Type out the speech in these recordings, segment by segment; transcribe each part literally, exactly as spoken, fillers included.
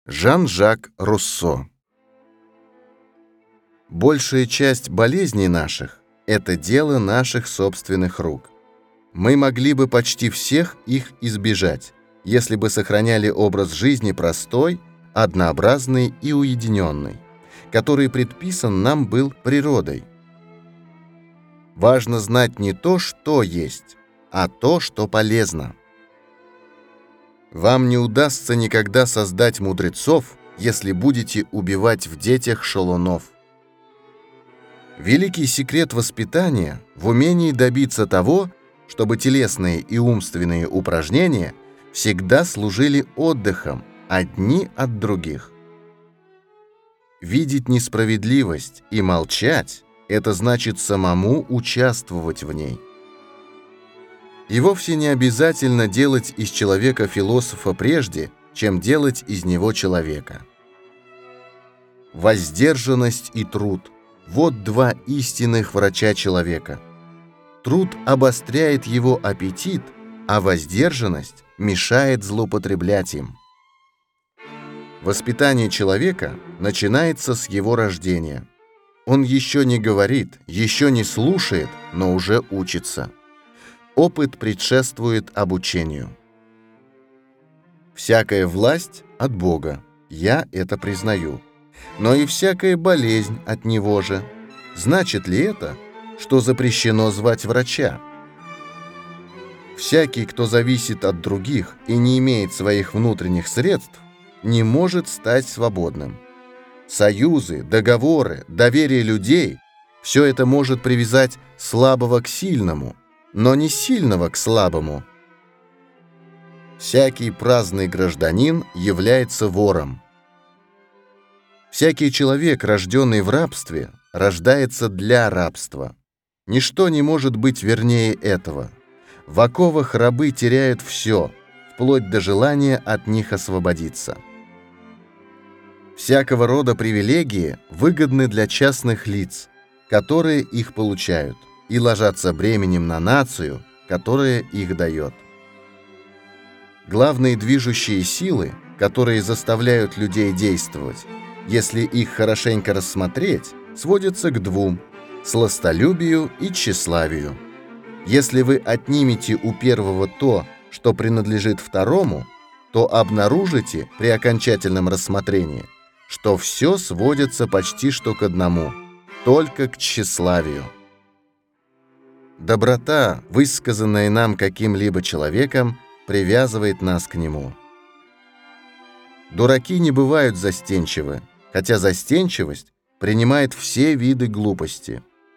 Жан-Жак Руссо. Большая часть болезней наших – это дело наших собственных рук. Мы могли бы почти всех их избежать, если бы сохраняли образ жизни простой, однообразный и уединенный, который предписан нам был природой. Важно знать не то, что есть, а то, что полезно. Вам не удастся никогда создать мудрецов, если будете убивать в детях шалунов. Великий секрет воспитания в умении добиться того, чтобы телесные и умственные упражнения всегда служили отдыхом одни от других. Видеть несправедливость и молчать – это значит самому участвовать в ней. И вовсе не обязательно делать из человека философа прежде, чем делать из него человека. Воздержанность и труд – вот два истинных врача человека. Труд обостряет его аппетит, а воздержанность мешает злоупотреблять им. Воспитание человека начинается с его рождения. Он еще не говорит, еще не слушает, но уже учится. Опыт предшествует обучению. Всякая власть от Бога, я это признаю, но и всякая болезнь от Него же. Значит ли это, что запрещено звать врача? Всякий, кто зависит от других и не имеет своих внутренних средств, не может стать свободным. Союзы, договоры, доверие людей – все это может привязать слабого к сильному, но не сильного к слабому. Всякий праздный гражданин является вором. Всякий человек, рожденный в рабстве, рождается для рабства. Ничто не может быть вернее этого. В оковах рабы теряют все, вплоть до желания от них освободиться. Всякого рода привилегии выгодны для частных лиц, которые их получают, и ложатся бременем на нацию, которая их дает. Главные движущие силы, которые заставляют людей действовать, если их хорошенько рассмотреть, сводятся к двум – сластолюбию и тщеславию. Если вы отнимете у первого то, что принадлежит второму, то обнаружите при окончательном рассмотрении, что все сводится почти что к одному – только к тщеславию. Доброта, высказанная нам каким-либо человеком, привязывает нас к нему. Дураки не бывают застенчивы, хотя застенчивость принимает все виды глупости.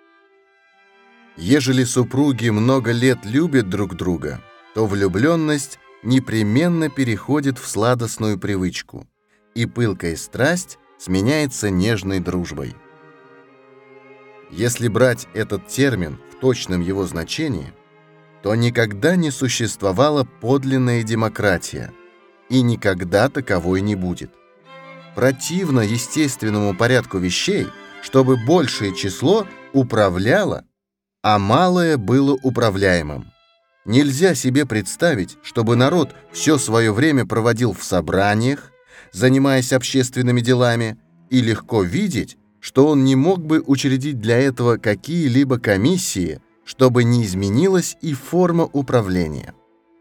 Ежели супруги много лет любят друг друга, то влюбленность непременно переходит в сладостную привычку, и пылкая страсть сменяется нежной дружбой. Если брать этот термин в точном его значении, то никогда не существовала подлинная демократия, и никогда таковой не будет. Противно естественному порядку вещей, чтобы большее число управляло, а малое было управляемым. Нельзя себе представить, чтобы народ все свое время проводил в собраниях, занимаясь общественными делами, и легко видеть, что он не мог бы учредить для этого какие-либо комиссии, чтобы не изменилась и форма управления.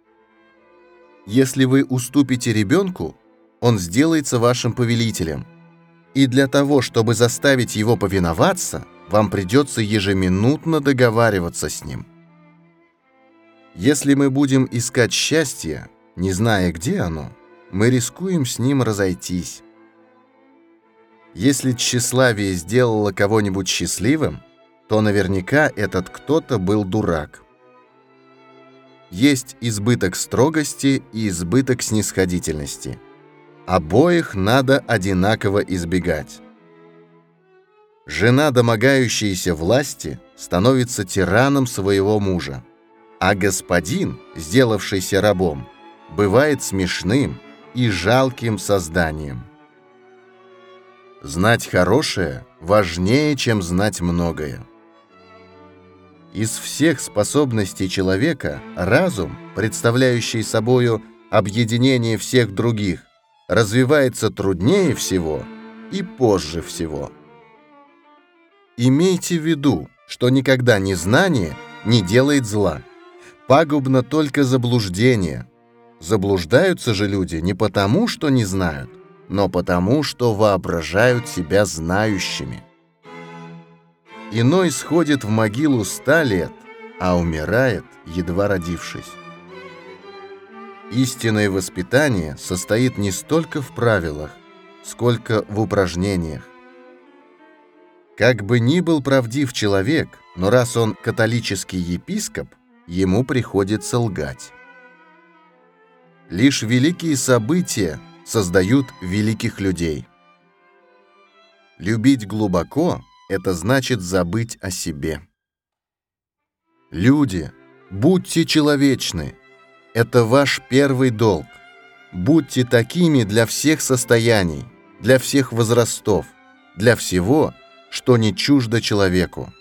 Если вы уступите ребенку, он сделается вашим повелителем, и для того, чтобы заставить его повиноваться, вам придется ежеминутно договариваться с ним. Если мы будем искать счастье, не зная, где оно, мы рискуем с ним разойтись. Если тщеславие сделало кого-нибудь счастливым, то наверняка этот кто-то был дурак. Есть избыток строгости и избыток снисходительности. Обоих надо одинаково избегать. Жена, домогающаяся власти, становится тираном своего мужа, а господин, сделавшийся рабом, бывает смешным и жалким созданием. Знать хорошее важнее, чем знать многое. Из всех способностей человека разум, представляющий собою объединение всех других, развивается труднее всего и позже всего. Имейте в виду, что никогда незнание не делает зла. Пагубно только заблуждение. Заблуждаются же люди не потому, что не знают, но потому, что воображают себя знающими. Иной сходит в могилу ста лет, а умирает, едва родившись. Истинное воспитание состоит не столько в правилах, сколько в упражнениях. Как бы ни был правдив человек, но раз он католический епископ, ему приходится лгать. Лишь великие события создают великих людей. Любить глубоко – это значит забыть о себе. Люди, будьте человечны. Это ваш первый долг. Будьте такими для всех состояний, для всех возрастов, для всего, что не чуждо человеку.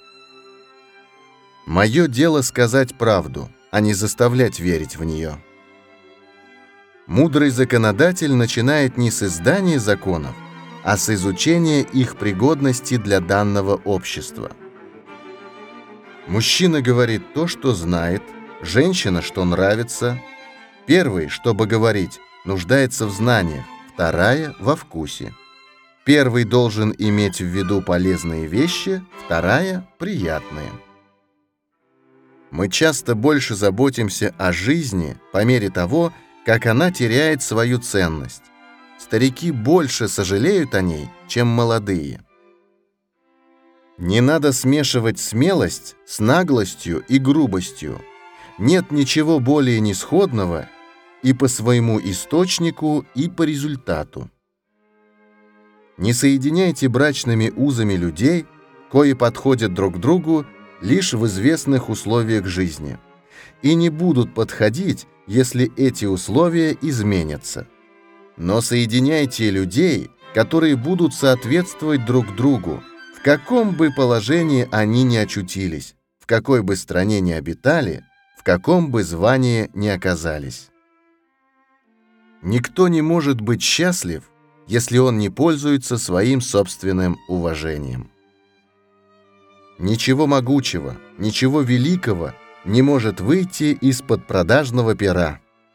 Мое дело сказать правду, а не заставлять верить в нее. Мудрый законодатель начинает не с издания законов, а с изучения их пригодности для данного общества. Мужчина говорит то, что знает, женщина, что нравится. Первый, чтобы говорить, нуждается в знаниях, вторая – во вкусе. Первый должен иметь в виду полезные вещи, вторая – приятные. Мы часто больше заботимся о жизни по мере того, как она теряет свою ценность. Старики больше сожалеют о ней, чем молодые. Не надо смешивать смелость с наглостью и грубостью. Нет ничего более несходного и по своему источнику, и по результату. Не соединяйте брачными узами людей, кои подходят друг к другу лишь в известных условиях жизни, и не будут подходить, если эти условия изменятся. Но соединяйте людей, которые будут соответствовать друг другу, в каком бы положении они ни очутились, в какой бы стране ни обитали, в каком бы звании ни оказались. Никто не может быть счастлив, если он не пользуется своим собственным уважением. Ничего могучего, ничего великого не может выйти из-под продажного пера.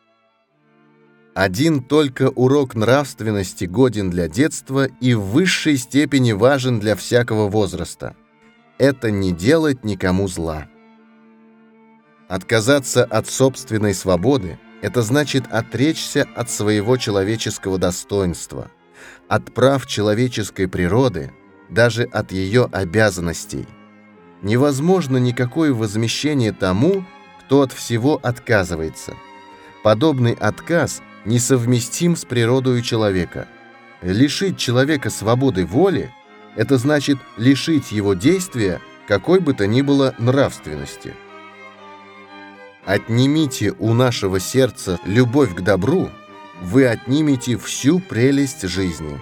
Один только урок нравственности годен для детства и в высшей степени важен для всякого возраста. Это не делать никому зла. Отказаться от собственной свободы – это значит отречься от своего человеческого достоинства, от прав человеческой природы, даже от ее обязанностей. Невозможно никакое возмещение тому, кто от всего отказывается. Подобный отказ несовместим с природой человека. Лишить человека свободы воли – это значит лишить его действия какой бы то ни было нравственности. Отнимите у нашего сердца любовь к добру, вы отнимете всю прелесть жизни.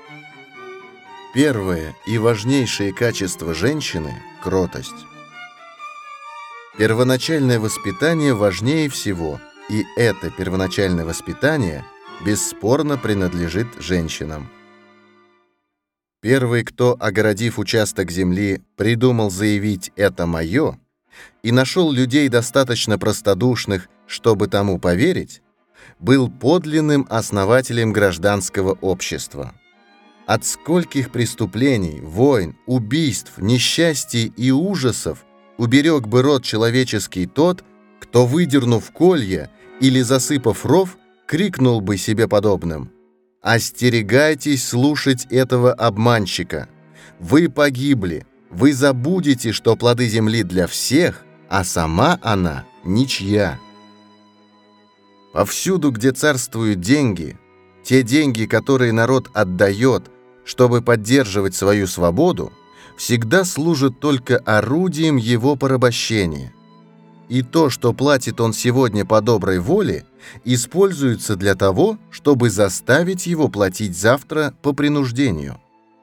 Первое и важнейшее качество женщины – кротость. Первоначальное воспитание важнее всего, и это первоначальное воспитание бесспорно принадлежит женщинам. Первый, кто, огородив участок земли, придумал заявить «это мое», и нашел людей достаточно простодушных, чтобы тому поверить, был подлинным основателем гражданского общества. От скольких преступлений, войн, убийств, несчастий и ужасов уберег бы род человеческий тот, кто, выдернув колья или засыпав ров, крикнул бы себе подобным: «Остерегайтесь слушать этого обманщика! Вы погибли! Вы забудете, что плоды земли для всех, а сама она ничья». Повсюду, где царствуют деньги, те деньги, которые народ отдает, чтобы поддерживать свою свободу, всегда служат только орудием его порабощения. И то, что платит он сегодня по доброй воле, используется для того, чтобы заставить его платить завтра по принуждению.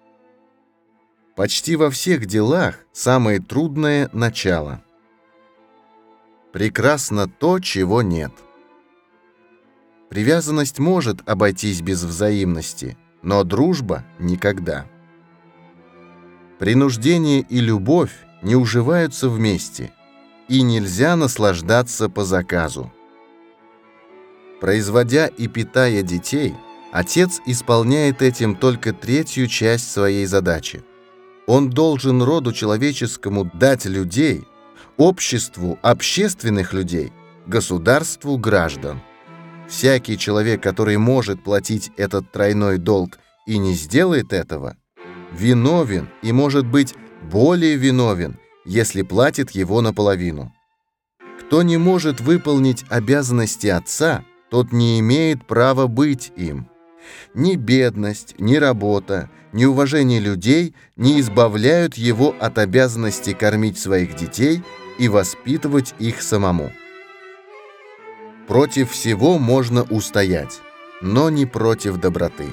Почти во всех делах самое трудное – начало. Прекрасно то, чего нет. Привязанность может обойтись без взаимности, но дружба — никогда. Принуждение и любовь не уживаются вместе, и нельзя наслаждаться по заказу. Производя и питая детей, отец исполняет этим только третью часть своей задачи. Он должен роду человеческому дать людей, обществу общественных людей, государству граждан. Всякий человек, который может платить этот тройной долг и не сделает этого, виновен и может быть более виновен, если платит его наполовину. Кто не может выполнить обязанности отца, тот не имеет права быть им. Ни бедность, ни работа, ни уважение людей не избавляют его от обязанности кормить своих детей и воспитывать их самому. Против всего можно устоять, но не против доброты.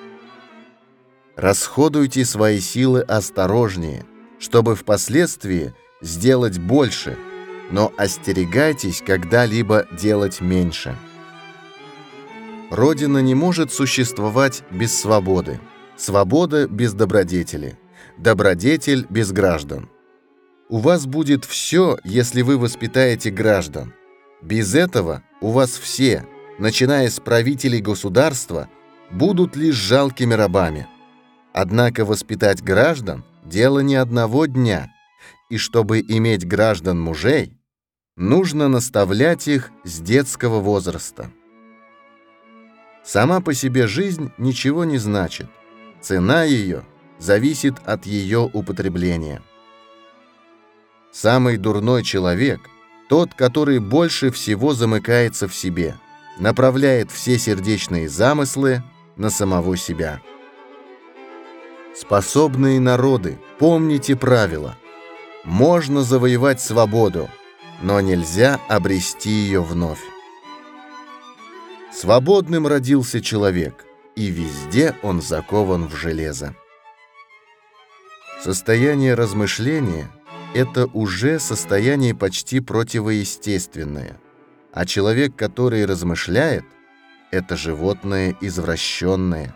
Расходуйте свои силы осторожнее, чтобы впоследствии сделать больше, но остерегайтесь когда-либо делать меньше. Родина не может существовать без свободы, свобода без добродетели, добродетель без граждан. У вас будет все, если вы воспитаете граждан. Без этого у вас все, начиная с правителей государства, будут лишь жалкими рабами. Однако воспитать граждан – дело не одного дня, и чтобы иметь граждан мужей, нужно наставлять их с детского возраста. Сама по себе жизнь ничего не значит, цена ее зависит от ее употребления. Самый дурной человек – тот, который больше всего замыкается в себе, направляет все сердечные замыслы на самого себя. Способные народы, помните правила. Можно завоевать свободу, но нельзя обрести ее вновь. Свободным родился человек, и везде он закован в железо. Состояние размышления – это уже состояние почти противоестественное, а человек, который размышляет, это животное извращенное.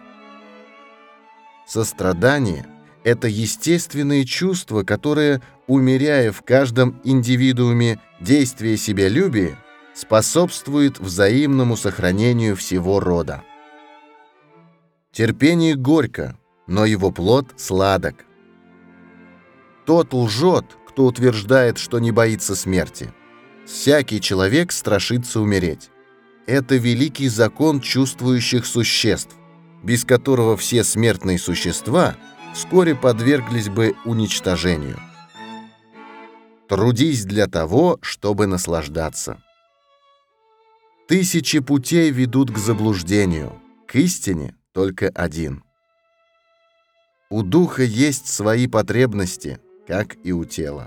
Сострадание – это естественное чувство, которое, умеряя в каждом индивидууме действие себялюбия, способствует взаимному сохранению всего рода. Терпение горько, но его плод сладок. Тот лжет, кто утверждает, что не боится смерти. Всякий человек страшится умереть. Это великий закон чувствующих существ, без которого все смертные существа вскоре подверглись бы уничтожению. Трудись для того, чтобы наслаждаться. Тысячи путей ведут к заблуждению, к истине только один. У духа есть свои потребности, как и у тела.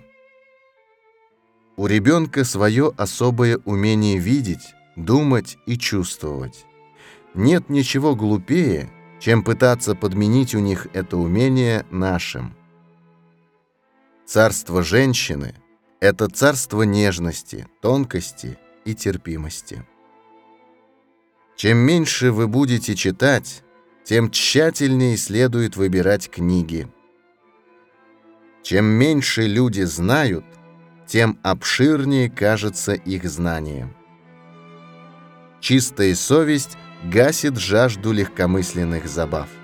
У ребенка свое особое умение видеть, думать и чувствовать. Нет ничего глупее, чем пытаться подменить у них это умение нашим. Царство женщины – это царство нежности, тонкости и терпимости. Чем меньше вы будете читать, тем тщательнее следует выбирать книги. Чем меньше люди знают, тем обширнее кажется их знание. Чистая совесть гасит жажду легкомысленных забав.